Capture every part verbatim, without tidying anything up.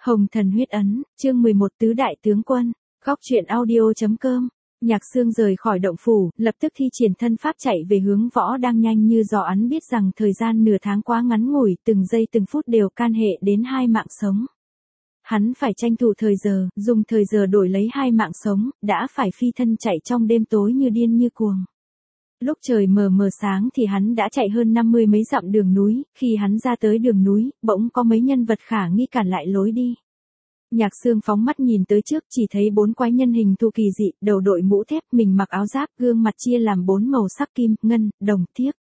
Hồng Thần Huyết Ấn, chương mười một Tứ Đại Tướng Quân, góc truyện audio.com. Nhạc Sương rời khỏi động phủ, lập tức thi triển thân pháp chạy về hướng Võ đang nhanh như gió, hắn biết rằng thời gian nửa tháng quá ngắn ngủi, từng giây từng phút đều can hệ đến hai mạng sống. Hắn phải tranh thủ thời giờ, dùng thời giờ đổi lấy hai mạng sống, đã phải phi thân chạy trong đêm tối như điên như cuồng. Lúc trời mờ mờ sáng thì hắn đã chạy hơn năm mươi mấy dặm đường núi, khi hắn ra tới đường núi, bỗng có mấy nhân vật khả nghi cản lại lối đi. Nhạc Sương phóng mắt nhìn tới trước, chỉ thấy bốn quái nhân hình thù kỳ dị, đầu đội mũ thép, mình mặc áo giáp, gương mặt chia làm bốn màu sắc kim, ngân, đồng, thiếc.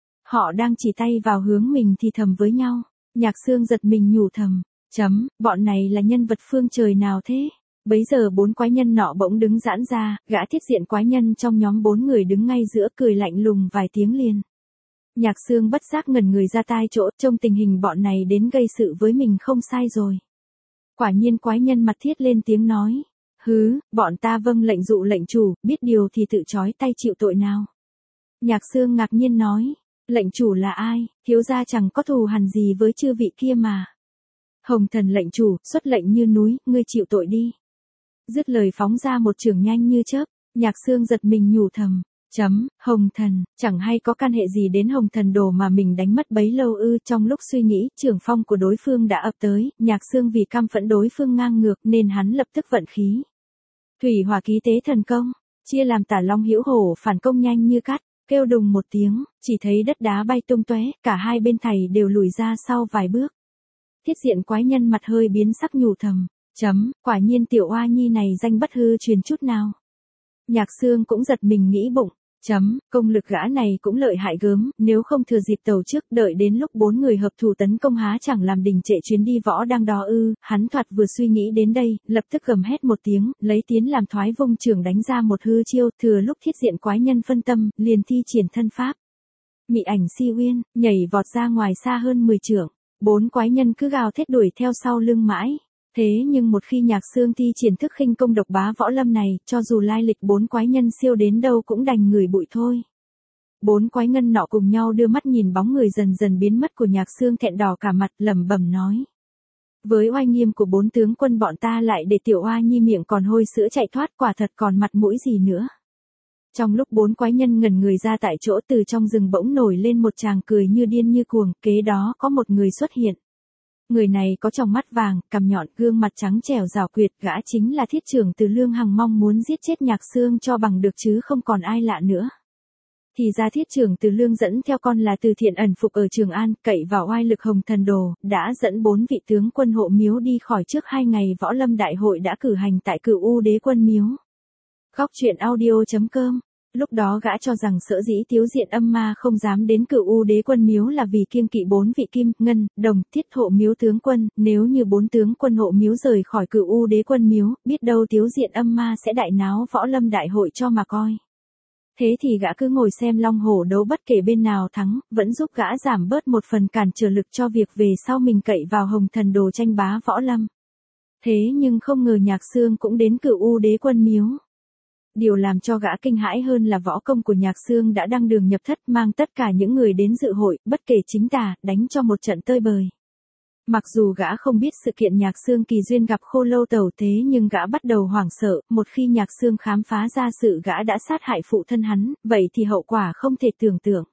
Họ đang chỉ tay vào hướng mình thì thầm với nhau. Nhạc Sương giật mình nhủ thầm, chấm, bọn này là nhân vật phương trời nào thế? Bấy giờ bốn quái nhân nọ bỗng đứng giãn ra, gã thiết diện quái nhân trong nhóm bốn người đứng ngay giữa cười lạnh lùng vài tiếng liền. Nhạc Sương bất giác ngẩn người ra tai chỗ, trông tình hình bọn này đến gây sự với mình không sai rồi. Quả nhiên quái nhân mặt thiết lên tiếng nói, hứ, bọn ta vâng lệnh dụ lệnh chủ, biết điều thì tự trói tay chịu tội nào. Nhạc Sương ngạc nhiên nói, lệnh chủ là ai, thiếu gia chẳng có thù hằn gì với chư vị kia mà. Hồng Thần lệnh chủ, xuất lệnh như núi, ngươi chịu tội đi. Dứt lời phóng ra một chưởng nhanh như chớp. Nhạc Sương giật mình nhủ thầm, chấm, Hồng Thần, chẳng hay có can hệ gì đến Hồng Thần đồ mà mình đánh mất bấy lâu ư. Trong lúc suy nghĩ, chưởng phong của đối phương đã ập tới, Nhạc Sương vì căm phẫn đối phương ngang ngược nên hắn lập tức vận khí. Thủy hỏa ký tế thần công, chia làm Tả Long Hữu Hổ phản công nhanh như cát, kêu đùng một tiếng, chỉ thấy đất đá bay tung tóe, cả hai bên thầy đều lùi ra sau vài bước. Thiết diện quái nhân mặt hơi biến sắc nhủ thầm, chấm, quả nhiên tiểu oa nhi này danh bất hư truyền chút nào. Nhạc Sương cũng giật mình nghĩ bụng, chấm, công lực gã này cũng lợi hại gớm, nếu không thừa dịp tàu trước đợi đến lúc bốn người hợp thủ tấn công há chẳng làm đình trệ chuyến đi Võ đang đó ư. Hắn thoạt vừa suy nghĩ đến đây, lập tức gầm hét một tiếng, lấy tiến làm thoái vung trưởng đánh ra một hư chiêu, thừa lúc thiết diện quái nhân phân tâm, liền thi triển thân pháp. Mị ảnh si uyên, nhảy vọt ra ngoài xa hơn mười trượng, bốn quái nhân cứ gào thét đuổi theo sau lưng mãi. Thế nhưng một khi Nhạc Sương thi triển thức khinh công độc bá võ lâm này, cho dù lai lịch bốn quái nhân siêu đến đâu cũng đành ngửi bụi thôi. Bốn quái ngân nọ cùng nhau đưa mắt nhìn bóng người dần dần biến mất của Nhạc Sương, thẹn đỏ cả mặt, lẩm bẩm nói. Với oai nghiêm của bốn tướng quân bọn ta lại để tiểu oa nhi miệng còn hôi sữa chạy thoát, quả thật còn mặt mũi gì nữa. Trong lúc bốn quái nhân ngẩn người ra tại chỗ, từ trong rừng bỗng nổi lên một chàng cười như điên như cuồng, kế đó có một người xuất hiện. Người này có tròng mắt vàng, cằm nhọn, gương mặt trắng trẻo rảo quyệt, gã chính là Thiết Trưởng Từ Lương Hằng mong muốn giết chết Nhạc Sương cho bằng được chứ không còn ai lạ nữa. Thì ra Thiết Trưởng Từ Lương dẫn theo con là Từ Thiện ẩn phục ở Trường An, cậy vào oai lực Hồng Thần đồ, đã dẫn bốn vị tướng quân hộ miếu đi khỏi trước hai ngày võ lâm đại hội đã cử hành tại Cửu U Đế Quân miếu. Góc truyện audio.com. Lúc đó gã cho rằng sở dĩ Tiếu Diện Âm Ma không dám đến Cửu U Đế Quân miếu là vì kiêng kỵ bốn vị kim, ngân, đồng, thiết hộ miếu tướng quân, nếu như bốn tướng quân hộ miếu rời khỏi Cửu U Đế Quân miếu, biết đâu Tiếu Diện Âm Ma sẽ đại náo võ lâm đại hội cho mà coi. Thế thì gã cứ ngồi xem long hổ đấu, bất kể bên nào thắng, vẫn giúp gã giảm bớt một phần cản trở lực cho việc về sau mình cậy vào Hồng Thần đồ tranh bá võ lâm. Thế nhưng không ngờ Nhạc Sương cũng đến Cửu U Đế Quân miếu. Điều làm cho gã kinh hãi hơn là võ công của Nhạc Sương đã đăng đường nhập thất, mang tất cả những người đến dự hội, bất kể chính tà, đánh cho một trận tơi bời. Mặc dù gã không biết sự kiện Nhạc Sương kỳ duyên gặp Khô Lâu Tẩu, thế nhưng gã bắt đầu hoảng sợ, một khi Nhạc Sương khám phá ra sự gã đã sát hại phụ thân hắn, vậy thì hậu quả không thể tưởng tượng.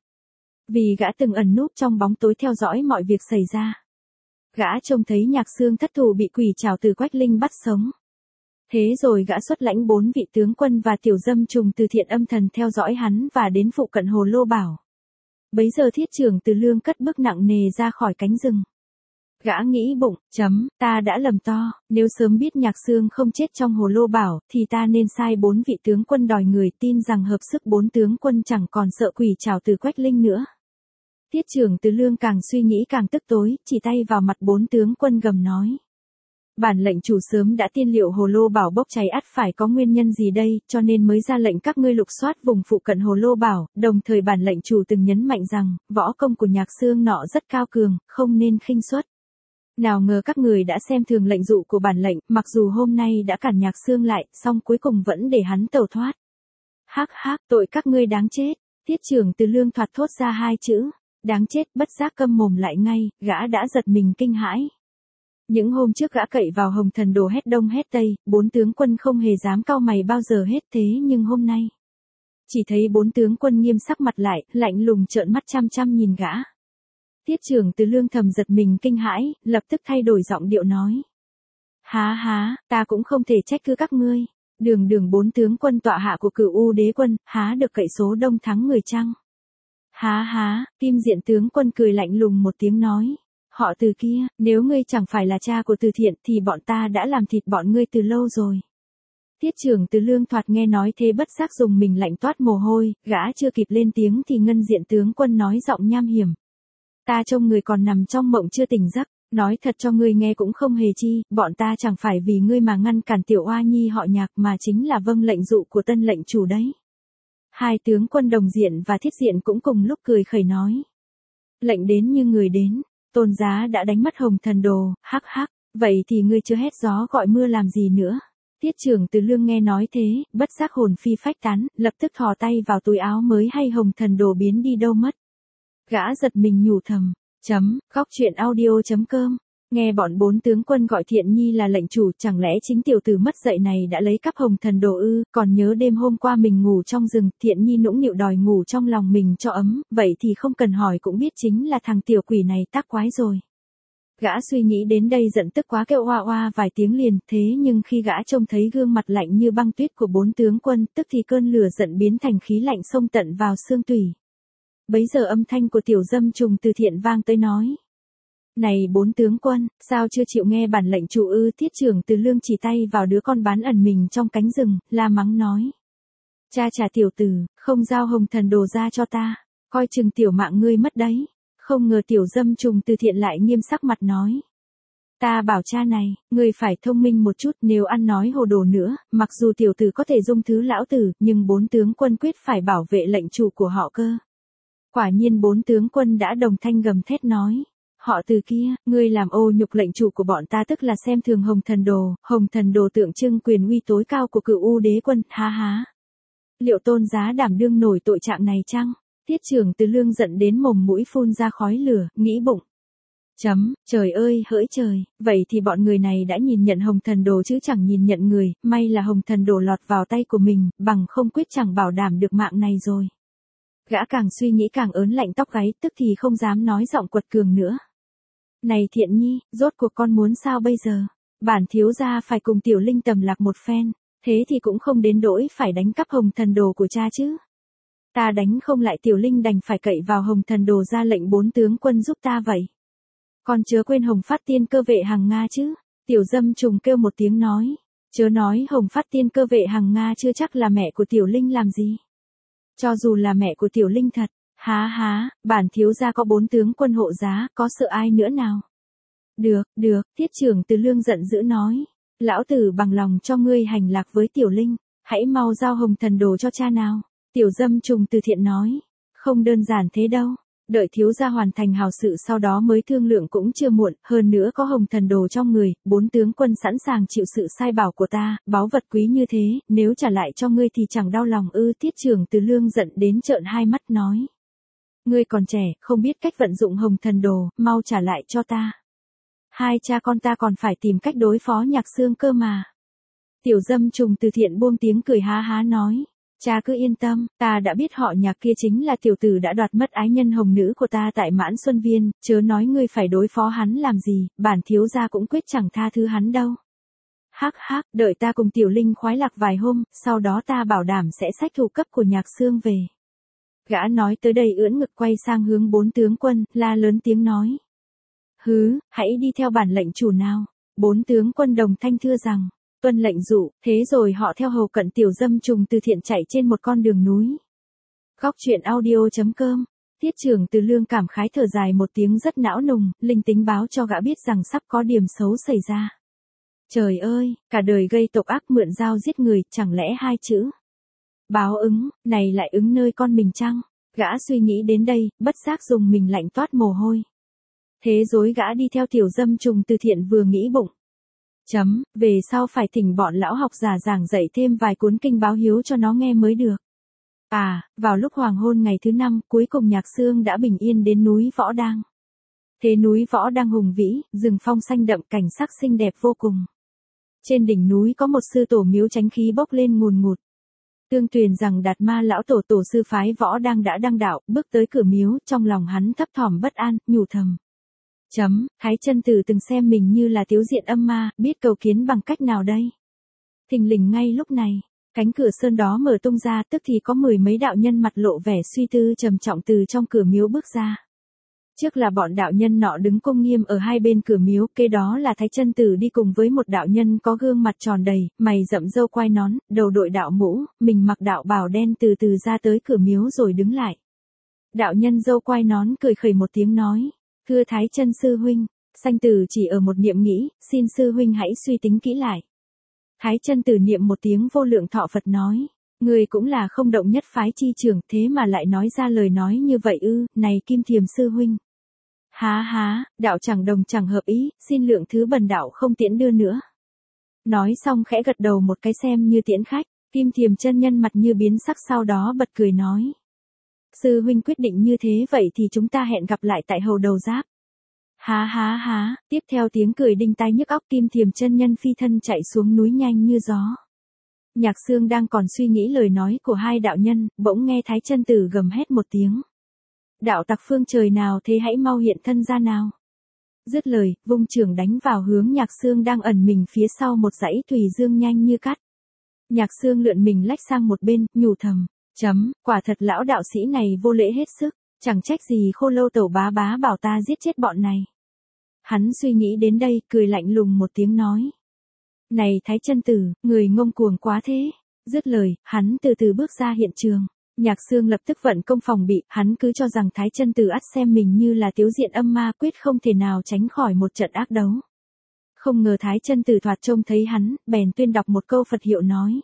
Vì gã từng ẩn núp trong bóng tối theo dõi mọi việc xảy ra. Gã trông thấy Nhạc Sương thất thủ bị quỷ trảo Từ Quách Linh bắt sống. Thế rồi gã xuất lãnh bốn vị tướng quân và tiểu dâm trùng Từ Thiện âm thần theo dõi hắn và đến phụ cận Hồ Lô Bảo. Bấy giờ Thiết Trưởng Từ Lương cất bước nặng nề ra khỏi cánh rừng. Gã nghĩ bụng, chấm, ta đã lầm to, nếu sớm biết Nhạc Sương không chết trong Hồ Lô Bảo, thì ta nên sai bốn vị tướng quân đòi người, tin rằng hợp sức bốn tướng quân chẳng còn sợ quỷ trảo Từ Quách Linh nữa. Thiết Trưởng Từ Lương càng suy nghĩ càng tức tối, chỉ tay vào mặt bốn tướng quân gầm nói. Bản lệnh chủ sớm đã tiên liệu Hồ Lô Bảo bốc cháy, ắt phải có nguyên nhân gì đây, cho nên mới ra lệnh các ngươi lục soát vùng phụ cận Hồ Lô Bảo, đồng thời bản lệnh chủ từng nhấn mạnh rằng, võ công của Nhạc Sương nọ rất cao cường, không nên khinh suất. Nào ngờ các người đã xem thường lệnh dụ của bản lệnh, mặc dù hôm nay đã cản Nhạc Sương lại, song cuối cùng vẫn để hắn tẩu thoát. Hắc hắc, tội các ngươi đáng chết. Thiết Trưởng Từ Lương thoạt thốt ra hai chữ, đáng chết, bất giác câm mồm lại ngay, gã đã giật mình kinh hãi. Những hôm trước gã cậy vào Hồng Thần Đồ hét đông hét tây, bốn tướng quân không hề dám cau mày bao giờ hết, thế nhưng hôm nay chỉ thấy bốn tướng quân nghiêm sắc mặt lại, lạnh lùng trợn mắt chăm chăm nhìn gã. Tiết Trưởng Từ Lương thầm giật mình kinh hãi, lập tức thay đổi giọng điệu nói. Há há, ta cũng không thể trách cứ các ngươi. Đường đường bốn tướng quân tọa hạ của Cửu U Đế quân, há được cậy số đông thắng người chăng? Há há, Kim Diện tướng quân cười lạnh lùng một tiếng nói. Họ Từ kia, nếu ngươi chẳng phải là cha của Từ Thiện thì bọn ta đã làm thịt bọn ngươi từ lâu rồi. Tiết Trưởng Từ Lương thoạt nghe nói thế bất giác dùng mình lạnh toát mồ hôi, gã chưa kịp lên tiếng thì Ngân Diện tướng quân nói giọng nham hiểm. Ta trông người còn nằm trong mộng chưa tỉnh giấc, nói thật cho ngươi nghe cũng không hề chi, bọn ta chẳng phải vì ngươi mà ngăn cản tiểu oa nhi họ Nhạc mà chính là vâng lệnh dụ của tân lệnh chủ đấy. Hai tướng quân Đồng Diện và Thiết Diện cũng cùng lúc cười khẩy nói. Lệnh đến như người đến, Tôn Giá đã đánh mất Hồng Thần Đồ, hắc hắc, vậy thì ngươi chưa hét gió gọi mưa làm gì nữa. Tiết Trưởng Từ Lương nghe nói thế, bất giác hồn phi phách tán, lập tức thò tay vào túi áo mới hay Hồng Thần Đồ biến đi đâu mất. Gã giật mình nhủ thầm, chấm, góc truyện audio chấm com, nghe bọn bốn tướng quân gọi Thiện Nhi là lệnh chủ, chẳng lẽ chính tiểu tử mất dạy này đã lấy cắp Hồng Thần Đồ ư, còn nhớ đêm hôm qua mình ngủ trong rừng, Thiện Nhi nũng nịu đòi ngủ trong lòng mình cho ấm, vậy thì không cần hỏi cũng biết chính là thằng tiểu quỷ này tác quái rồi. Gã suy nghĩ đến đây giận tức quá kêu oa oa vài tiếng liền, thế nhưng khi gã trông thấy gương mặt lạnh như băng tuyết của bốn tướng quân, tức thì cơn lửa giận biến thành khí lạnh xông tận vào xương tủy. Bấy giờ âm thanh của Tiểu Dâm Trùng Từ Thiện vang tới nói. Này bốn tướng quân, sao chưa chịu nghe bản lệnh chủ ư? Tiết Trưởng Từ Lương chỉ tay vào đứa con bán ẩn mình trong cánh rừng, la mắng nói. Cha trả tiểu tử, không giao Hồng Thần Đồ ra cho ta, coi chừng tiểu mạng ngươi mất đấy. Không ngờ Tiểu Dâm Trùng Từ Thiện lại nghiêm sắc mặt nói. Ta bảo cha này, ngươi phải thông minh một chút, nếu ăn nói hồ đồ nữa, mặc dù tiểu tử có thể dung thứ lão tử, nhưng bốn tướng quân quyết phải bảo vệ lệnh chủ của họ cơ. Quả nhiên bốn tướng quân đã đồng thanh gầm thét nói. Họ Từ kia, ngươi làm ô nhục lệnh chủ của bọn ta tức là xem thường Hồng Thần Đồ, Hồng Thần Đồ tượng trưng quyền uy tối cao của Cửu U Đế quân, há há. Liệu Tôn Giá đảm đương nổi tội trạng này chăng? Tiết Trưởng Từ Lương giận đến mồm mũi phun ra khói lửa, nghĩ bụng. Chấm, trời ơi hỡi trời, vậy thì bọn người này đã nhìn nhận Hồng Thần Đồ chứ chẳng nhìn nhận người, may là Hồng Thần Đồ lọt vào tay của mình, bằng không quyết chẳng bảo đảm được mạng này rồi. Gã càng suy nghĩ càng ớn lạnh tóc gáy, tức thì không dám nói giọng quật cường nữa. Này Thiện Nhi, rốt cuộc con muốn sao bây giờ? Bản thiếu gia phải cùng Tiểu Linh tầm lạc một phen, thế thì cũng không đến nỗi phải đánh cắp Hồng Thần Đồ của cha chứ. Ta đánh không lại Tiểu Linh đành phải cậy vào Hồng Thần Đồ ra lệnh bốn tướng quân giúp ta vậy. Con chớ quên Hồng Phát Tiên Cơ Vệ Hằng Nga chứ. Tiểu Dâm Trùng kêu một tiếng nói. Chớ nói Hồng Phát Tiên Cơ Vệ Hằng Nga chưa chắc là mẹ của Tiểu Linh làm gì. Cho dù là mẹ của Tiểu Linh thật, há há, bản thiếu gia có bốn tướng quân hộ giá, có sợ ai nữa nào. Được, được, Tiết Trưởng Từ Lương giận dữ nói. Lão tử bằng lòng cho ngươi hành lạc với Tiểu Linh, hãy mau giao Hồng Thần Đồ cho cha nào. Tiểu Dâm Trùng Từ Thiện nói. Không đơn giản thế đâu. Đợi thiếu gia hoàn thành hào sự sau đó mới thương lượng cũng chưa muộn, hơn nữa có Hồng Thần Đồ trong người, bốn tướng quân sẵn sàng chịu sự sai bảo của ta, báu vật quý như thế, nếu trả lại cho ngươi thì chẳng đau lòng ư. Tiết Trưởng Từ Lương giận đến trợn hai mắt nói. Ngươi còn trẻ, không biết cách vận dụng Hồng Thần Đồ, mau trả lại cho ta. Hai cha con ta còn phải tìm cách đối phó Nhạc Xương cơ mà. Tiểu Dâm Trùng Từ Thiện buông tiếng cười há há nói. Cha cứ yên tâm, ta đã biết họ Nhạc kia chính là tiểu tử đã đoạt mất ái nhân hồng nữ của ta tại Mãn Xuân Viên, chớ nói ngươi phải đối phó hắn làm gì, bản thiếu gia cũng quyết chẳng tha thứ hắn đâu. Hắc hắc, đợi ta cùng Tiểu Linh khoái lạc vài hôm, sau đó ta bảo đảm sẽ xách thủ cấp của Nhạc Xương về. Gã nói tới đây ưỡn ngực quay sang hướng bốn tướng quân, la lớn tiếng nói. Hứ, hãy đi theo bản lệnh chủ nào. Bốn tướng quân đồng thanh thưa rằng. Tuân lệnh dụ, thế rồi họ theo hầu cận Tiểu Dâm Trùng Từ Thiện chạy trên một con đường núi. Góc truyện audio chấm com, Tiết Trưởng Từ Lương cảm khái thở dài một tiếng rất não nùng, linh tính báo cho gã biết rằng sắp có điểm xấu xảy ra. Trời ơi, cả đời gây tội ác mượn dao giết người, chẳng lẽ hai chữ báo ứng, này lại ứng nơi con mình chăng? Gã suy nghĩ đến đây, bất giác dùng mình lạnh toát mồ hôi. Thế rồi gã đi theo Tiểu Dâm Trùng Từ Thiện vừa nghĩ bụng. Chấm, về sau phải thỉnh bọn lão học giả giảng dạy thêm vài cuốn kinh báo hiếu cho nó nghe mới được. À, vào lúc hoàng hôn ngày thứ năm, cuối cùng Nhạc Xương đã bình yên đến núi Võ Đang. Thế núi võ đang hùng vĩ, rừng phong xanh đậm cảnh sắc xinh đẹp vô cùng. Trên đỉnh núi có một sư tổ miếu chánh khí bốc lên ngùn ngụt. Tương truyền rằng Đạt Ma lão tổ tổ sư phái võ đang đã đăng đạo, bước tới cửa miếu, trong lòng hắn thấp thỏm bất an, nhủ thầm. Chấm, Thái chân tử từng xem mình như là tiếu diện âm ma, biết cầu kiến bằng cách nào đây? Thình lình ngay lúc này, cánh cửa sơn đó mở tung ra, tức thì có mười mấy đạo nhân mặt lộ vẻ suy tư trầm trọng từ trong cửa miếu bước ra. Trước là bọn đạo nhân nọ đứng cung nghiêm ở hai bên cửa miếu, kế đó là Thái chân tử đi cùng với một đạo nhân có gương mặt tròn đầy, mày rậm râu quai nón, đầu đội đạo mũ, mình mặc đạo bào đen từ từ ra tới cửa miếu rồi đứng lại. Đạo nhân râu quai nón cười khẩy một tiếng nói, thưa Thái chân sư huynh, sanh tử chỉ ở một niệm nghĩ, xin sư huynh hãy suy tính kỹ lại. Thái chân tử niệm một tiếng vô lượng thọ Phật nói, người cũng là không động nhất phái chi trưởng, thế mà lại nói ra lời nói như vậy ư, này Kim Thiềm sư huynh. Há há, đạo chẳng đồng chẳng hợp ý, xin lượng thứ bần đạo không tiễn đưa nữa. Nói xong khẽ gật đầu một cái xem như tiễn khách, Kim Thiềm chân nhân mặt như biến sắc sau đó bật cười nói. Sư huynh quyết định như thế vậy thì chúng ta hẹn gặp lại tại hầu đầu giáp. Há há há, tiếp theo tiếng cười đinh tai nhức óc Kim Thiềm chân nhân phi thân chạy xuống núi nhanh như gió. Nhạc Xương đang còn suy nghĩ lời nói của hai đạo nhân, bỗng nghe Thái chân tử gầm hét một tiếng. Đạo tặc phương trời nào thế hãy mau hiện thân ra nào. Dứt lời, vung trường đánh vào hướng Nhạc Xương đang ẩn mình phía sau một dãy thùy dương nhanh như cắt. Nhạc Xương lượn mình lách sang một bên, nhủ thầm, chấm, quả thật lão đạo sĩ này vô lễ hết sức, chẳng trách gì Khô Lâu tẩu bá bá bảo ta giết chết bọn này. Hắn suy nghĩ đến đây, cười lạnh lùng một tiếng nói. Này Thái chân tử, người ngông cuồng quá thế. Dứt lời, hắn từ từ bước ra hiện trường. Nhạc Xương lập tức vận công phòng bị, hắn cứ cho rằng Thái chân tử ắt xem mình như là tiếu diện âm ma, quyết không thể nào tránh khỏi một trận ác đấu. Không ngờ Thái chân tử thoạt trông thấy hắn, bèn tuyên đọc một câu Phật hiệu nói.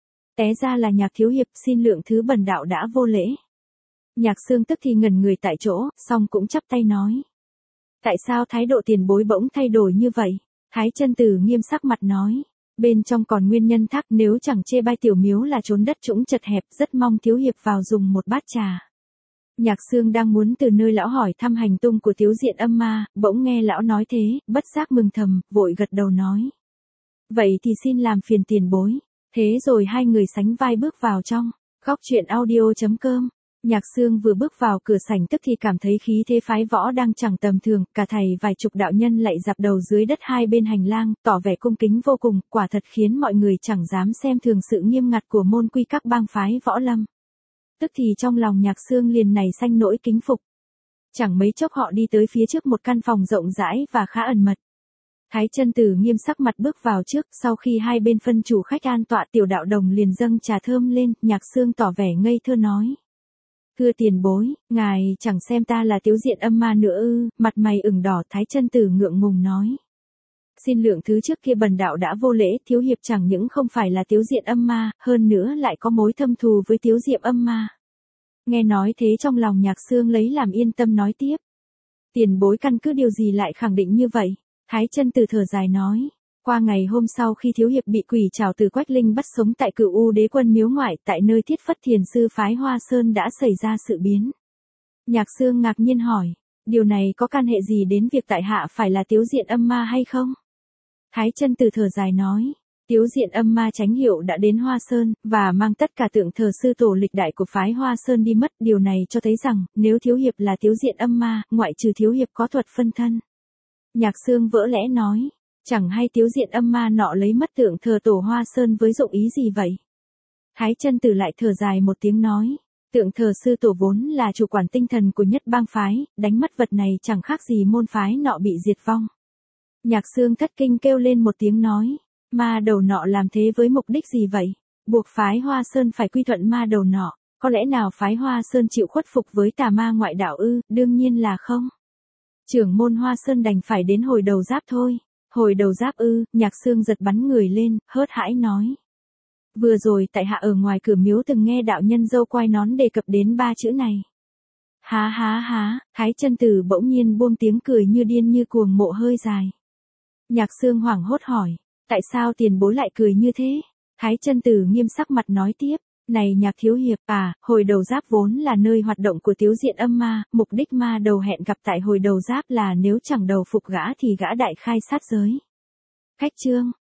Té ra là Nhạc thiếu hiệp, xin lượng thứ bần đạo đã vô lễ. Nhạc Xương tức thì ngẩn người tại chỗ, xong cũng chắp tay nói. Tại sao thái độ tiền bối bỗng thay đổi như vậy? Thái chân tử nghiêm sắc mặt nói. Bên trong còn nguyên nhân thác, nếu chẳng chê bai tiểu miếu là trốn đất trũng chật hẹp, rất mong thiếu hiệp vào dùng một bát trà. Nhạc Xương đang muốn từ nơi lão hỏi thăm hành tung của tiếu diện âm ma, bỗng nghe lão nói thế, bất giác mừng thầm, vội gật đầu nói. Vậy thì xin làm phiền tiền bối. Thế rồi hai người sánh vai bước vào trong. Góc truyện audio chấm com. Nhạc Xương vừa bước vào cửa sảnh tức thì cảm thấy khí thế phái võ đang chẳng tầm thường, cả thầy vài chục đạo nhân lại dạp đầu dưới đất hai bên hành lang, tỏ vẻ cung kính vô cùng, quả thật khiến mọi người chẳng dám xem thường sự nghiêm ngặt của môn quy các bang phái võ lâm. Tức thì trong lòng Nhạc Xương liền nảy sanh nỗi kính phục. Chẳng mấy chốc họ đi tới phía trước một căn phòng rộng rãi và khá ẩn mật. Thái chân tử nghiêm sắc mặt bước vào trước, sau khi hai bên phân chủ khách an tọa, tiểu đạo đồng liền dâng trà thơm lên, Nhạc Xương tỏ vẻ ngây thơ nói. Thưa tiền bối, ngài chẳng xem ta là tiếu diện âm ma nữa ư? Mặt mày ửng đỏ. Thái chân tử ngượng ngùng nói. Xin lượng thứ trước kia bần đạo đã vô lễ, thiếu hiệp chẳng những không phải là tiếu diện âm ma, hơn nữa lại có mối thâm thù với tiếu diện âm ma. Nghe nói thế trong lòng Nhạc Xương lấy làm yên tâm nói tiếp. Tiền bối căn cứ điều gì lại khẳng định như vậy? Thái chân tử thở dài nói. Qua ngày hôm sau khi thiếu hiệp bị quỷ trảo từ Quách Linh bắt sống tại Cửu U Đế Quân miếu ngoại, tại nơi Thiết Phất Thiền sư phái Hoa Sơn đã xảy ra sự biến. Nhạc Xương ngạc nhiên hỏi, điều này có can hệ gì đến việc tại hạ phải là tiếu diện âm ma hay không? Thái chân tử thở dài nói, tiếu diện âm ma chánh hiệu đã đến Hoa Sơn, và mang tất cả tượng thờ sư tổ lịch đại của phái Hoa Sơn đi mất. Điều này cho thấy rằng, nếu thiếu hiệp là tiếu diện âm ma, ngoại trừ thiếu hiệp có thuật phân thân. Nhạc Xương vỡ lẽ nói. Chẳng hay tiếu diện âm ma nọ lấy mất tượng thờ tổ Hoa Sơn với dụng ý gì vậy? Thái chân tử lại thở dài một tiếng nói. Tượng thờ sư tổ vốn là chủ quản tinh thần của nhất bang phái, đánh mất vật này chẳng khác gì môn phái nọ bị diệt vong. Nhạc Xương thất kinh kêu lên một tiếng nói. Ma đầu nọ làm thế với mục đích gì vậy? Buộc phái Hoa Sơn phải quy thuận ma đầu nọ. Có lẽ nào phái Hoa Sơn chịu khuất phục với tà ma ngoại đạo ư? Đương nhiên là không. Trưởng môn Hoa Sơn đành phải đến hồi đầu giáp thôi. Hồi đầu giáp ư? Nhạc Xương giật bắn người lên, hớt hãi nói. Vừa rồi tại hạ ở ngoài cửa miếu từng nghe đạo nhân râu quai nón đề cập đến ba chữ này. Há há há, Thái chân tử bỗng nhiên buông tiếng cười như điên như cuồng mộ hơi dài. Nhạc Xương hoảng hốt hỏi, tại sao tiền bối lại cười như thế? Thái chân tử nghiêm sắc mặt nói tiếp, Này Nhạc thiếu hiệp, à, hồi đầu giáp vốn là nơi hoạt động của tiếu diện âm ma, mục đích ma đầu hẹn gặp tại hồi đầu giáp là nếu chẳng đầu phục gã thì gã đại khai sát giới. Khách trương,